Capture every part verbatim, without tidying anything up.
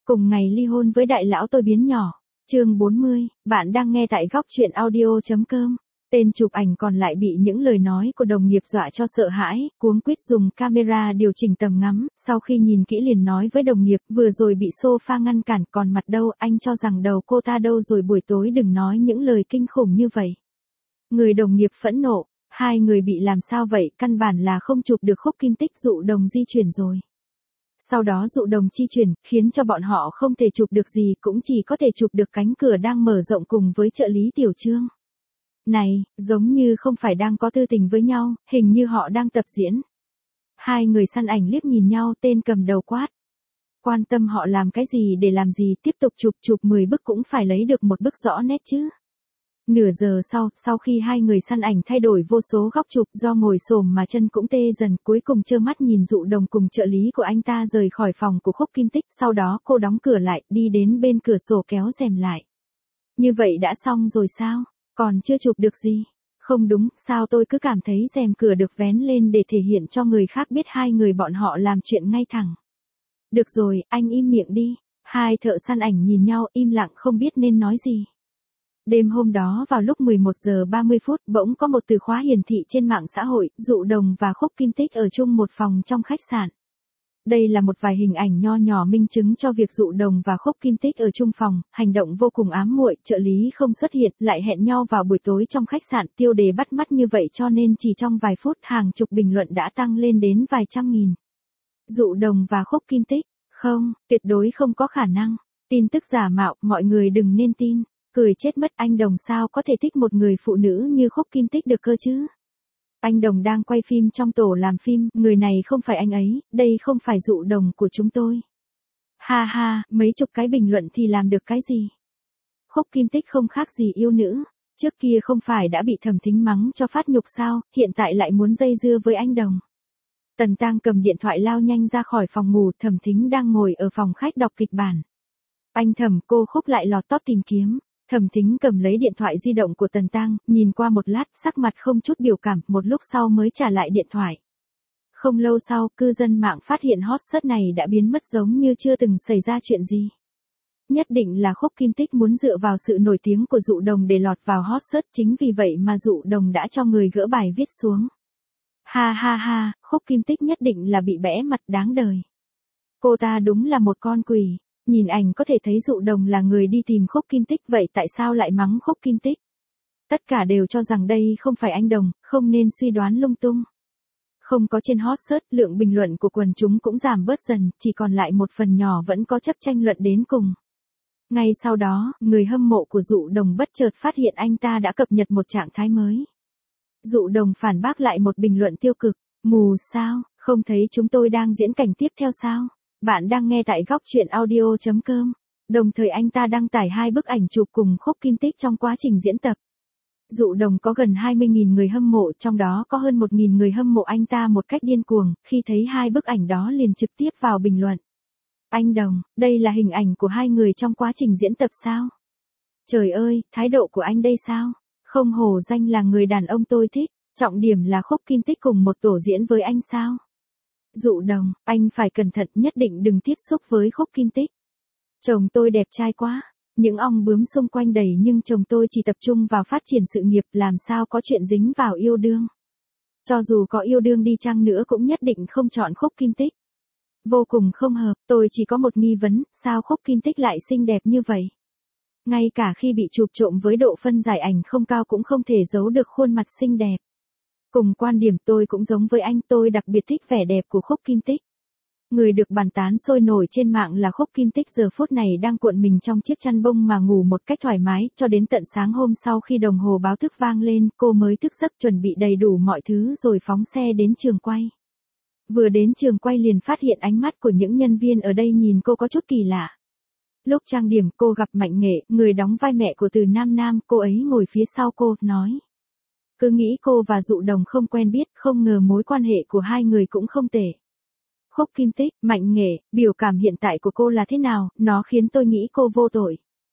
Cùng ngày ly hôn với đại lão tôi biến nhỏ. Chương bốn mươi, bạn đang nghe tại góc truyện audio chấm com. Tên chụp ảnh còn lại bị những lời nói của đồng nghiệp dọa cho sợ hãi, cuống quýt dùng camera điều chỉnh tầm ngắm, sau khi nhìn kỹ liền nói với đồng nghiệp, vừa rồi bị sofa ngăn cản, còn mặt đâu, anh cho rằng đầu cô ta đâu rồi, buổi tối đừng nói những lời kinh khủng như vậy. Người đồng nghiệp phẫn nộ, hai người bị làm sao vậy, căn bản là không chụp được khúc kim tích, dụ đồng di chuyển rồi. Sau đó dụ đồng chi chuyển, khiến cho bọn họ không thể chụp được gì, cũng chỉ có thể chụp được cánh cửa đang mở rộng cùng với trợ lý Tiểu Trương. Này, giống như không phải đang có tư tình với nhau, hình như họ đang tập diễn. Hai người săn ảnh liếc nhìn nhau, tên cầm đầu quát. Quan tâm họ làm cái gì để làm gì, tiếp tục chụp chụp mười bức cũng phải lấy được một bức rõ nét chứ. Nửa giờ sau, sau khi hai người săn ảnh thay đổi vô số góc chụp, do ngồi xổm mà chân cũng tê dần, cuối cùng trơ mắt nhìn dụ đồng cùng trợ lý của anh ta rời khỏi phòng của khúc kim tích, sau đó cô đóng cửa lại, đi đến bên cửa sổ kéo rèm lại. Như vậy đã xong rồi sao? Còn chưa chụp được gì? Không đúng, sao tôi cứ cảm thấy rèm cửa được vén lên để thể hiện cho người khác biết hai người bọn họ làm chuyện ngay thẳng. Được rồi, anh im miệng đi. Hai thợ săn ảnh nhìn nhau im lặng không biết nên nói gì. Đêm hôm đó vào lúc mười một giờ ba mươi phút, bỗng có một từ khóa hiển thị trên mạng xã hội, dụ đồng và khúc kim tích ở chung một phòng trong khách sạn. Đây là một vài hình ảnh nho nhỏ minh chứng cho việc dụ đồng và khúc kim tích ở chung phòng, hành động vô cùng ám muội, trợ lý không xuất hiện, lại hẹn nhau vào buổi tối trong khách sạn, tiêu đề bắt mắt như vậy cho nên chỉ trong vài phút hàng chục bình luận đã tăng lên đến vài trăm nghìn. Dụ đồng và khúc kim tích, không, tuyệt đối không có khả năng. Tin tức giả mạo, mọi người đừng nên tin. Cười chết mất, anh Đồng sao có thể thích một người phụ nữ như khúc kim tích được cơ chứ? Anh Đồng đang quay phim trong tổ làm phim, người này không phải anh ấy, đây không phải dụ đồng của chúng tôi. Ha ha, mấy chục cái bình luận thì làm được cái gì? Khúc kim tích không khác gì yêu nữ, trước kia không phải đã bị Thẩm Thính mắng cho phát nhục sao, hiện tại lại muốn dây dưa với anh Đồng. Tần Tang cầm điện thoại lao nhanh ra khỏi phòng ngủ, Thẩm Thính đang ngồi ở phòng khách đọc kịch bản. Anh Thẩm, cô Khúc lại lọt top tìm kiếm. Thẩm Thính cầm lấy điện thoại di động của Tần Tang, nhìn qua một lát, sắc mặt không chút biểu cảm, một lúc sau mới trả lại điện thoại. Không lâu sau, cư dân mạng phát hiện hot search này đã biến mất giống như chưa từng xảy ra chuyện gì. Nhất định là khúc kim tích muốn dựa vào sự nổi tiếng của dụ đồng để lọt vào hot search, chính vì vậy mà dụ đồng đã cho người gỡ bài viết xuống. Ha ha ha, khúc kim tích nhất định là bị bẽ mặt, đáng đời. Cô ta đúng là một con quỷ. Nhìn ảnh có thể thấy dụ đồng là người đi tìm khúc kim tích, vậy tại sao lại mắng khúc kim tích? Tất cả đều cho rằng đây không phải anh Đồng, không nên suy đoán lung tung. Không có trên hot search, lượng bình luận của quần chúng cũng giảm bớt dần, chỉ còn lại một phần nhỏ vẫn có chấp tranh luận đến cùng. Ngay sau đó, người hâm mộ của dụ đồng bất chợt phát hiện anh ta đã cập nhật một trạng thái mới. Dụ đồng phản bác lại một bình luận tiêu cực, mù sao, không thấy chúng tôi đang diễn cảnh tiếp theo sao? Bạn đang nghe tại góc truyện audio chấm com. Đồng thời anh ta đăng tải hai bức ảnh chụp cùng khúc kim tích trong quá trình diễn tập. Dụ đồng có gần hai mươi nghìn người hâm mộ, trong đó có hơn một nghìn người hâm mộ anh ta một cách điên cuồng, khi thấy hai bức ảnh đó liền trực tiếp vào bình luận. Anh Đồng, đây là hình ảnh của hai người trong quá trình diễn tập sao? Trời ơi, thái độ của anh đây sao? Không hổ danh là người đàn ông tôi thích, trọng điểm là khúc kim tích cùng một tổ diễn với anh sao? Dụ đồng, anh phải cẩn thận, nhất định đừng tiếp xúc với khúc kim tích. Chồng tôi đẹp trai quá, những ong bướm xung quanh đầy nhưng chồng tôi chỉ tập trung vào phát triển sự nghiệp, làm sao có chuyện dính vào yêu đương. Cho dù có yêu đương đi chăng nữa cũng nhất định không chọn khúc kim tích. Vô cùng không hợp, tôi chỉ có một nghi vấn, sao khúc kim tích lại xinh đẹp như vậy? Ngay cả khi bị chụp trộm với độ phân giải ảnh không cao cũng không thể giấu được khuôn mặt xinh đẹp. Cùng quan điểm, tôi cũng giống với anh, tôi đặc biệt thích vẻ đẹp của khúc kim tích. Người được bàn tán sôi nổi trên mạng là khúc kim tích giờ phút này đang cuộn mình trong chiếc chăn bông mà ngủ một cách thoải mái, cho đến tận sáng hôm sau khi đồng hồ báo thức vang lên, cô mới thức giấc chuẩn bị đầy đủ mọi thứ rồi phóng xe đến trường quay. Vừa đến trường quay liền phát hiện ánh mắt của những nhân viên ở đây nhìn cô có chút kỳ lạ. Lúc trang điểm cô gặp Mạnh Nghệ, người đóng vai mẹ của Từ Nam Nam, cô ấy ngồi phía sau cô, nói. Cứ nghĩ cô và dụ đồng không quen biết, không ngờ mối quan hệ của hai người cũng không tệ. Khúc kim tích, Mạnh Nghệ, biểu cảm hiện tại của cô là thế nào, nó khiến tôi nghĩ cô vô tội.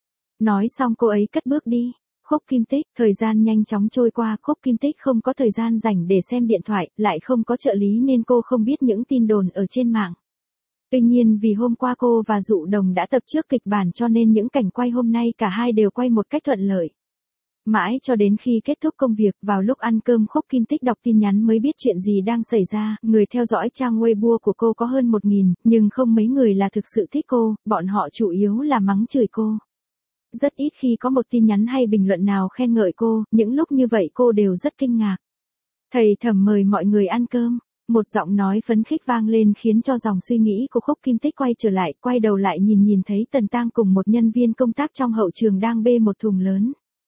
Nói xong cô ấy cất bước đi. Khúc kim tích, thời gian nhanh chóng trôi qua, khúc kim tích không có thời gian rảnh để xem điện thoại, lại không có trợ lý nên cô không biết những tin đồn ở trên mạng. Tuy nhiên vì hôm qua cô và Dụ Đồng đã tập trước kịch bản cho nên những cảnh quay hôm nay cả hai đều quay một cách thuận lợi. Mãi cho đến khi kết thúc công việc, vào lúc ăn cơm Khúc Kim Tích đọc tin nhắn mới biết chuyện gì đang xảy ra, người theo dõi trang Weibo của cô có hơn một nghìn, nhưng không mấy người là thực sự thích cô, bọn họ chủ yếu là mắng chửi cô. Rất ít khi có một tin nhắn hay bình luận nào khen ngợi cô, những lúc như vậy cô đều rất kinh ngạc. Thầy Thẩm mời mọi người ăn cơm. Một giọng nói phấn khích vang lên khiến cho dòng suy nghĩ của Khúc Kim Tích quay trở lại, quay đầu lại nhìn nhìn thấy Tần Tang cùng một nhân viên công tác trong hậu trường đang bê một thùng lớn.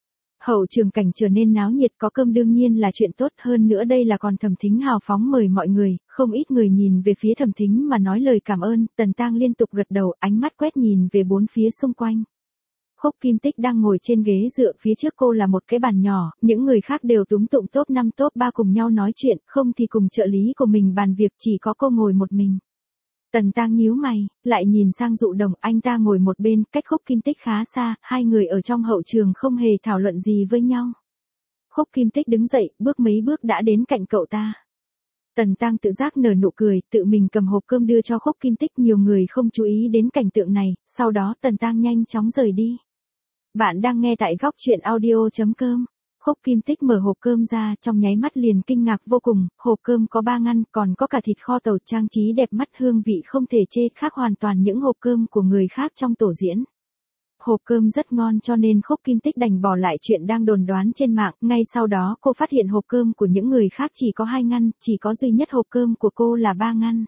Hậu trường cảnh trở nên náo nhiệt, có cơm đương nhiên là chuyện tốt, hơn nữa đây là còn Thẩm Thính hào phóng mời mọi người, không ít người nhìn về phía Thẩm Thính mà nói lời cảm ơn, Tần Tang liên tục gật đầu, ánh mắt quét nhìn về bốn phía xung quanh. Khúc Kim Tích đang ngồi trên ghế dựa, phía trước cô là một cái bàn nhỏ, những người khác đều túm tụm top năm top ba cùng nhau nói chuyện, không thì cùng trợ lý của mình bàn việc, chỉ có cô ngồi một mình. Tần Tang nhíu mày, lại nhìn sang Dụ Đồng, anh ta ngồi một bên, cách Khúc Kim Tích khá xa, hai người ở trong hậu trường không hề thảo luận gì với nhau. Khúc Kim Tích đứng dậy, bước mấy bước đã đến cạnh cậu ta. Tần Tang tự giác nở nụ cười, tự mình cầm hộp cơm đưa cho Khúc Kim Tích, nhiều người không chú ý đến cảnh tượng này, sau đó Tần Tang nhanh chóng rời đi. Bạn đang nghe tại góc truyện audio chấm com. Khúc Kim Tích mở hộp cơm ra, trong nháy mắt liền kinh ngạc vô cùng, hộp cơm có ba ngăn, còn có cả thịt kho tàu, trang trí đẹp mắt, hương vị không thể chê, khác hoàn toàn những hộp cơm của người khác trong tổ diễn. Hộp cơm rất ngon cho nên Khúc Kim Tích đành bỏ lại chuyện đang đồn đoán trên mạng, ngay sau đó cô phát hiện hộp cơm của những người khác chỉ có hai ngăn, chỉ có duy nhất hộp cơm của cô là ba ngăn.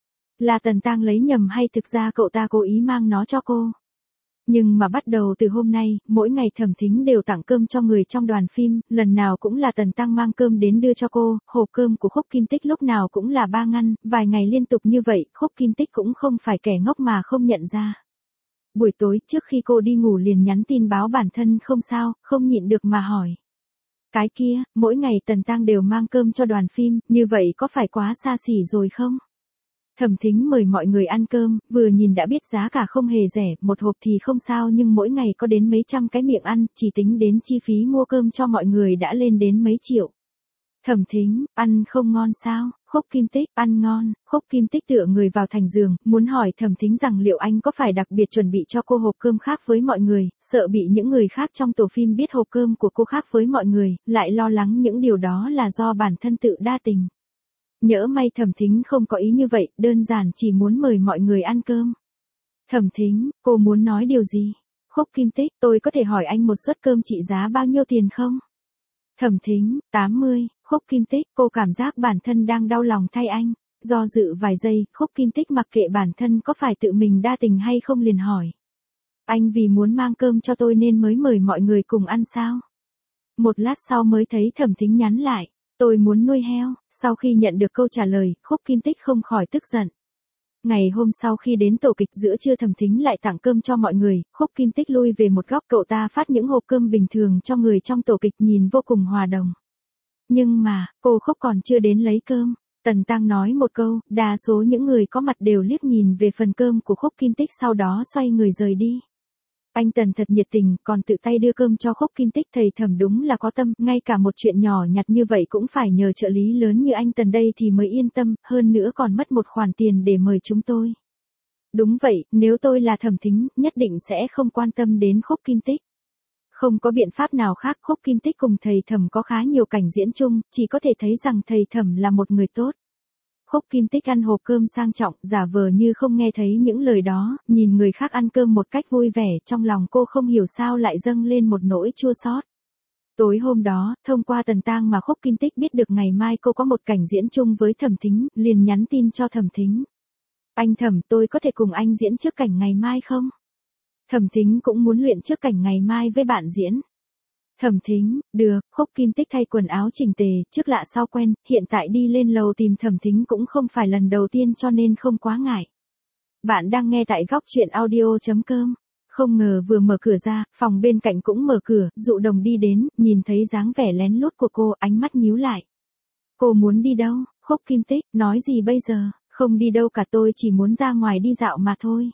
Là Tần Tang lấy nhầm hay thực ra cậu ta cố ý mang nó cho cô? Nhưng mà bắt đầu từ hôm nay, mỗi ngày Thẩm Thính đều tặng cơm cho người trong đoàn phim, lần nào cũng là Tần Tang mang cơm đến đưa cho cô, hộp cơm của Khúc Kim Tích lúc nào cũng là ba ngăn, vài ngày liên tục như vậy, Khúc Kim Tích cũng không phải kẻ ngốc mà không nhận ra. Buổi tối trước khi cô đi ngủ liền nhắn tin báo bản thân không sao, không nhịn được mà hỏi. Cái kia, mỗi ngày Tần Tang đều mang cơm cho đoàn phim, như vậy có phải quá xa xỉ rồi không? Thẩm Thính mời mọi người ăn cơm, vừa nhìn đã biết giá cả không hề rẻ, một hộp thì không sao nhưng mỗi ngày có đến mấy trăm cái miệng ăn, chỉ tính đến chi phí mua cơm cho mọi người đã lên đến mấy triệu. Thẩm Thính, ăn không ngon sao? Khúc Kim Tích, ăn ngon. Khúc Kim Tích tựa người vào thành giường, muốn hỏi Thẩm Thính rằng liệu anh có phải đặc biệt chuẩn bị cho cô hộp cơm khác với mọi người, sợ bị những người khác trong tổ phim biết hộp cơm của cô khác với mọi người, lại lo lắng những điều đó là do bản thân tự đa tình. Nhỡ may Thẩm Thính không có ý như vậy, đơn giản chỉ muốn mời mọi người ăn cơm. Thẩm Thính, cô muốn nói điều gì? Khúc Kim Tích, tôi có thể hỏi anh một suất cơm trị giá bao nhiêu tiền không? Thẩm Thính, tám mươi. Khúc Kim Tích, cô cảm giác bản thân đang đau lòng thay anh. Do dự vài giây, Khúc Kim Tích mặc kệ bản thân có phải tự mình đa tình hay không liền hỏi. Anh vì muốn mang cơm cho tôi nên mới mời mọi người cùng ăn sao? Một lát sau mới thấy Thẩm Thính nhắn lại. Tôi muốn nuôi heo. Sau khi nhận được câu trả lời, Khúc Kim Tích không khỏi tức giận. Ngày hôm sau khi đến tổ kịch giữa trưa Thẩm Thính lại tặng cơm cho mọi người, Khúc Kim Tích lui về một góc, cậu ta phát những hộp cơm bình thường cho người trong tổ kịch nhìn vô cùng hòa đồng. Nhưng mà, cô Khúc còn chưa đến lấy cơm. Tần Tang nói một câu, đa số những người có mặt đều liếc nhìn về phần cơm của Khúc Kim Tích sau đó xoay người rời đi. Anh Tần thật nhiệt tình, còn tự tay đưa cơm cho Khúc Kim Tích, thầy Thẩm đúng là có tâm, ngay cả một chuyện nhỏ nhặt như vậy cũng phải nhờ trợ lý lớn như anh Tần đây thì mới yên tâm, hơn nữa còn mất một khoản tiền để mời chúng tôi. Đúng vậy, nếu tôi là Thẩm Thính, nhất định sẽ không quan tâm đến Khúc Kim Tích. Không có biện pháp nào khác, Khúc Kim Tích cùng thầy Thẩm có khá nhiều cảnh diễn chung, chỉ có thể thấy rằng thầy Thẩm là một người tốt. Khúc Kim Tích ăn hộp cơm sang trọng, giả vờ như không nghe thấy những lời đó, nhìn người khác ăn cơm một cách vui vẻ, trong lòng cô không hiểu sao lại dâng lên một nỗi chua xót. Tối hôm đó, thông qua Tần Tang mà Khúc Kim Tích biết được ngày mai cô có một cảnh diễn chung với Thẩm Thính, liền nhắn tin cho Thẩm Thính. Anh Thẩm, tôi có thể cùng anh diễn trước cảnh ngày mai không? Thẩm Thính cũng muốn luyện trước cảnh ngày mai với bạn diễn. Thẩm Thính, được. Khúc Kim Tích thay quần áo chỉnh tề, trước lạ sau quen, hiện tại đi lên lầu tìm Thẩm Thính cũng không phải lần đầu tiên cho nên không quá ngại. Bạn đang nghe tại góc truyện audio chấm com. Không ngờ vừa mở cửa ra, phòng bên cạnh cũng mở cửa, Dụ Đồng đi đến, nhìn thấy dáng vẻ lén lút của cô, ánh mắt nhíu lại. Cô muốn đi đâu? Khúc Kim Tích, nói gì bây giờ? Không đi đâu cả, tôi chỉ muốn ra ngoài đi dạo mà thôi.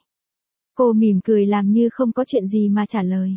Cô mỉm cười làm như không có chuyện gì mà trả lời.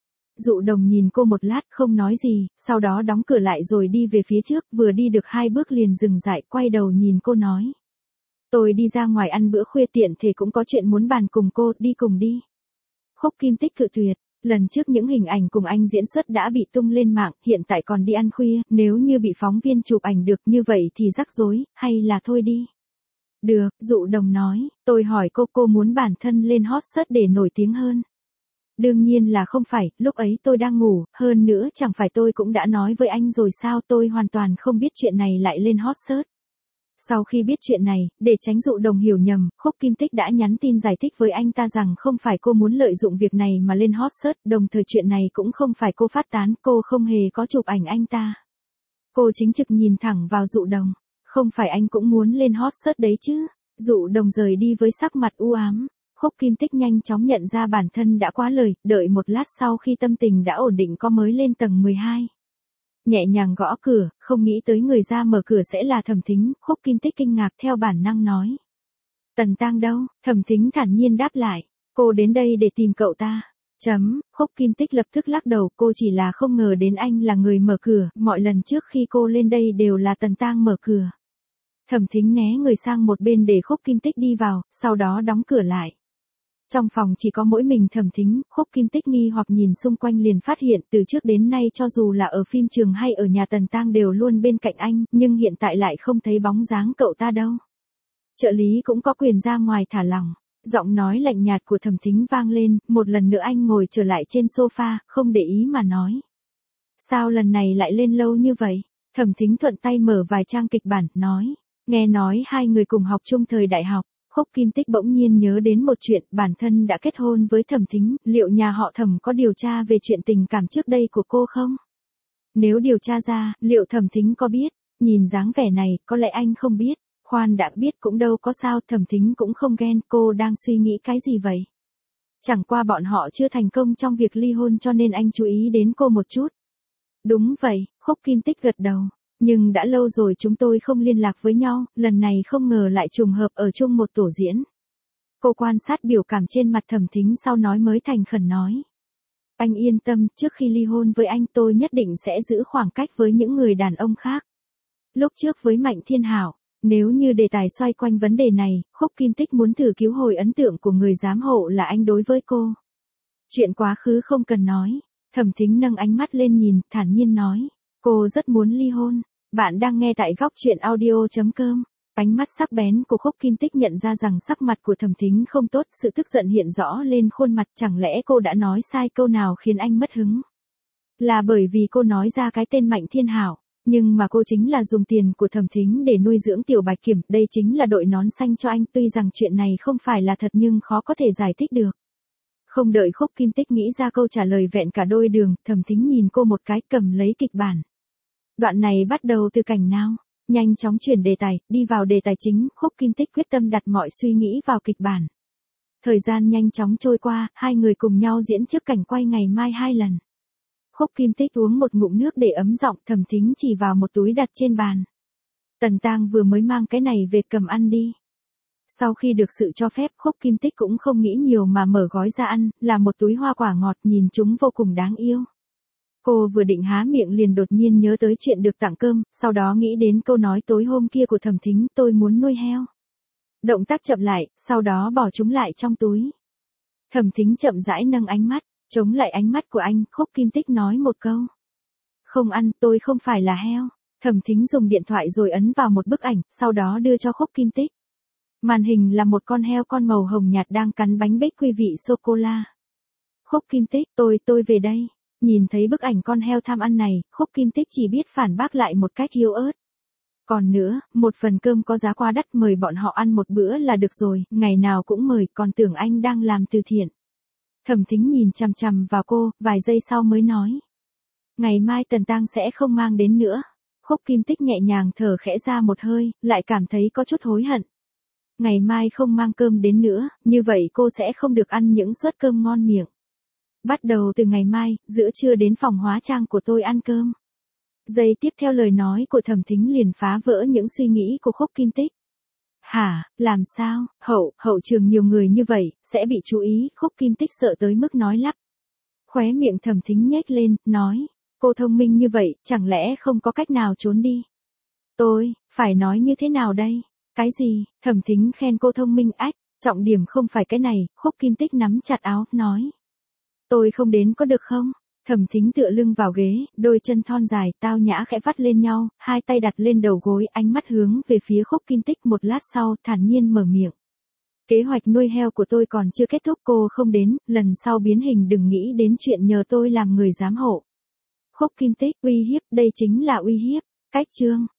Dụ Đồng nhìn cô một lát không nói gì, sau đó đóng cửa lại rồi đi về phía trước, vừa đi được hai bước liền dừng dại, quay đầu nhìn cô nói. Tôi đi ra ngoài ăn bữa khuya tiện thể cũng có chuyện muốn bàn cùng cô, đi cùng đi. Khúc Kim Tích cự tuyệt, lần trước những hình ảnh cùng anh diễn xuất đã bị tung lên mạng, hiện tại còn đi ăn khuya, nếu như bị phóng viên chụp ảnh được như vậy thì rắc rối, hay là thôi đi. Được, Dụ Đồng nói, tôi hỏi cô cô muốn bản thân lên hot search để nổi tiếng hơn. Đương nhiên là không phải, lúc ấy tôi đang ngủ, hơn nữa chẳng phải tôi cũng đã nói với anh rồi sao, tôi hoàn toàn không biết chuyện này lại lên hot search. Sau khi biết chuyện này, để tránh Dụ Đồng hiểu nhầm, Khúc Kim Tích đã nhắn tin giải thích với anh ta rằng không phải cô muốn lợi dụng việc này mà lên hot search, đồng thời chuyện này cũng không phải cô phát tán, cô không hề có chụp ảnh anh ta. Cô chính trực nhìn thẳng vào Dụ Đồng, không phải anh cũng muốn lên hot search đấy chứ. Dụ Đồng rời đi với sắc mặt u ám. Khúc Kim Tích nhanh chóng nhận ra bản thân đã quá lời, đợi một lát sau khi tâm tình đã ổn định có mới lên tầng mười hai. Nhẹ nhàng gõ cửa, không nghĩ tới người ra mở cửa sẽ là Thẩm Thính, Khúc Kim Tích kinh ngạc theo bản năng nói. Tần Tang đâu? Thẩm Thính thản nhiên đáp lại, cô đến đây để tìm cậu ta. Chấm, Khúc Kim Tích lập tức lắc đầu, cô chỉ là không ngờ đến anh là người mở cửa, mọi lần trước khi cô lên đây đều là Tần Tang mở cửa. Thẩm Thính né người sang một bên để Khúc Kim Tích đi vào, sau đó đóng cửa lại. Trong phòng chỉ có mỗi mình Thẩm Thính, Khúc Kim Tích nghi hoặc nhìn xung quanh liền phát hiện từ trước đến nay cho dù là ở phim trường hay ở nhà Tần Tang đều luôn bên cạnh anh, nhưng hiện tại lại không thấy bóng dáng cậu ta đâu. Trợ lý cũng có quyền ra ngoài thả lỏng. Giọng nói lạnh nhạt của Thẩm Thính vang lên, một lần nữa anh ngồi trở lại trên sofa, không để ý mà nói. Sao lần này lại lên lâu như vậy? Thẩm Thính thuận tay mở vài trang kịch bản, nói. Nghe nói hai người cùng học chung thời đại học. Khúc Kim Tích bỗng nhiên nhớ đến một chuyện, bản thân đã kết hôn với Thẩm Thính, liệu nhà họ Thẩm có điều tra về chuyện tình cảm trước đây của cô không? Nếu điều tra ra, liệu Thẩm Thính có biết? Nhìn dáng vẻ này, có lẽ anh không biết. Khoan đã biết cũng đâu có sao, Thẩm Thính cũng không ghen, cô đang suy nghĩ cái gì vậy? Chẳng qua bọn họ chưa thành công trong việc ly hôn cho nên anh chú ý đến cô một chút. Đúng vậy, Khúc Kim Tích gật đầu. Nhưng đã lâu rồi chúng tôi không liên lạc với nhau, lần này không ngờ lại trùng hợp ở chung một tổ diễn. Cô quan sát biểu cảm trên mặt Thẩm Thính sau nói mới thành khẩn nói. Anh yên tâm, trước khi ly hôn với anh tôi nhất định sẽ giữ khoảng cách với những người đàn ông khác. Lúc trước với Mạnh Thiên Hảo, nếu như đề tài xoay quanh vấn đề này, Khúc Kim Tích muốn thử cứu hồi ấn tượng của người giám hộ là anh đối với cô. Chuyện quá khứ không cần nói. Thẩm Thính nâng ánh mắt lên nhìn, thản nhiên nói. Cô rất muốn ly hôn. Bạn đang nghe tại góc truyện audio chấm com. Ánh mắt sắc bén của Khúc Kim Tích nhận ra rằng sắc mặt của Thẩm Thính không tốt, sự tức giận hiện rõ lên khuôn mặt, chẳng lẽ cô đã nói sai câu nào khiến anh mất hứng? Là bởi vì cô nói ra cái tên Mạnh Thiên Hảo, nhưng mà cô chính là dùng tiền của Thẩm Thính để nuôi dưỡng Tiểu Bạch Kiểm, đây chính là đội nón xanh cho anh, tuy rằng chuyện này không phải là thật nhưng khó có thể giải thích được. Không đợi Khúc Kim Tích nghĩ ra câu trả lời vẹn cả đôi đường, Thẩm Thính nhìn cô một cái, cầm lấy kịch bản. Đoạn này bắt đầu từ cảnh nào? Nhanh chóng chuyển đề tài, đi vào đề tài chính, Khúc Kim Tích quyết tâm đặt mọi suy nghĩ vào kịch bản. Thời gian nhanh chóng trôi qua, hai người cùng nhau diễn trước cảnh quay ngày mai hai lần. Khúc Kim Tích uống một ngụm nước để ấm giọng, Thẩm Thính chỉ vào một túi đặt trên bàn. Tần Tang vừa mới mang cái này về, cầm ăn đi. Sau khi được sự cho phép, Khúc Kim Tích cũng không nghĩ nhiều mà mở gói ra ăn, là một túi hoa quả ngọt, nhìn chúng vô cùng đáng yêu. Cô vừa định há miệng liền đột nhiên nhớ tới chuyện được tặng cơm, sau đó nghĩ đến câu nói tối hôm kia của Thẩm Thính, tôi muốn nuôi heo. Động tác chậm lại, sau đó bỏ chúng lại trong túi. Thẩm Thính chậm rãi nâng ánh mắt, chống lại ánh mắt của anh, Khúc Kim Tích nói một câu. Không ăn, tôi không phải là heo. Thẩm Thính dùng điện thoại rồi ấn vào một bức ảnh, sau đó đưa cho Khúc Kim Tích. Màn hình là một con heo con màu hồng nhạt đang cắn bánh bích quy vị sô-cô-la. Khúc Kim Tích, tôi, tôi về đây. Nhìn thấy bức ảnh con heo tham ăn này, Khúc Kim Tích chỉ biết phản bác lại một cách yếu ớt. Còn nữa, một phần cơm có giá quá đắt, mời bọn họ ăn một bữa là được rồi, ngày nào cũng mời, còn tưởng anh đang làm từ thiện. Thẩm Thính nhìn chằm chằm vào cô, vài giây sau mới nói. Ngày mai Tần Tang sẽ không mang đến nữa. Khúc Kim Tích nhẹ nhàng thở khẽ ra một hơi, lại cảm thấy có chút hối hận. Ngày mai không mang cơm đến nữa, như vậy cô sẽ không được ăn những suất cơm ngon miệng. Bắt đầu từ ngày mai, giữa trưa đến phòng hóa trang của tôi ăn cơm. Giây tiếp theo lời nói của Thẩm Thính liền phá vỡ những suy nghĩ của Khúc Kim Tích. Hả, làm sao, hậu, hậu trường nhiều người như vậy, sẽ bị chú ý, Khúc Kim Tích sợ tới mức nói lắp. Khóe miệng Thẩm Thính nhếch lên, nói, cô thông minh như vậy, chẳng lẽ không có cách nào trốn đi? Tôi, phải nói như thế nào đây? Cái gì? Thẩm Thính khen cô thông minh ách, trọng điểm không phải cái này, Khúc Kim Tích nắm chặt áo, nói. Tôi không đến có được không? Thẩm Thính tựa lưng vào ghế, đôi chân thon dài, tao nhã khẽ vắt lên nhau, hai tay đặt lên đầu gối, ánh mắt hướng về phía Khúc Kim Tích, một lát sau, thản nhiên mở miệng. Kế hoạch nuôi heo của tôi còn chưa kết thúc, cô không đến, lần sau biến hình đừng nghĩ đến chuyện nhờ tôi làm người giám hộ. Khúc Kim Tích, uy hiếp, đây chính là uy hiếp. Cách chương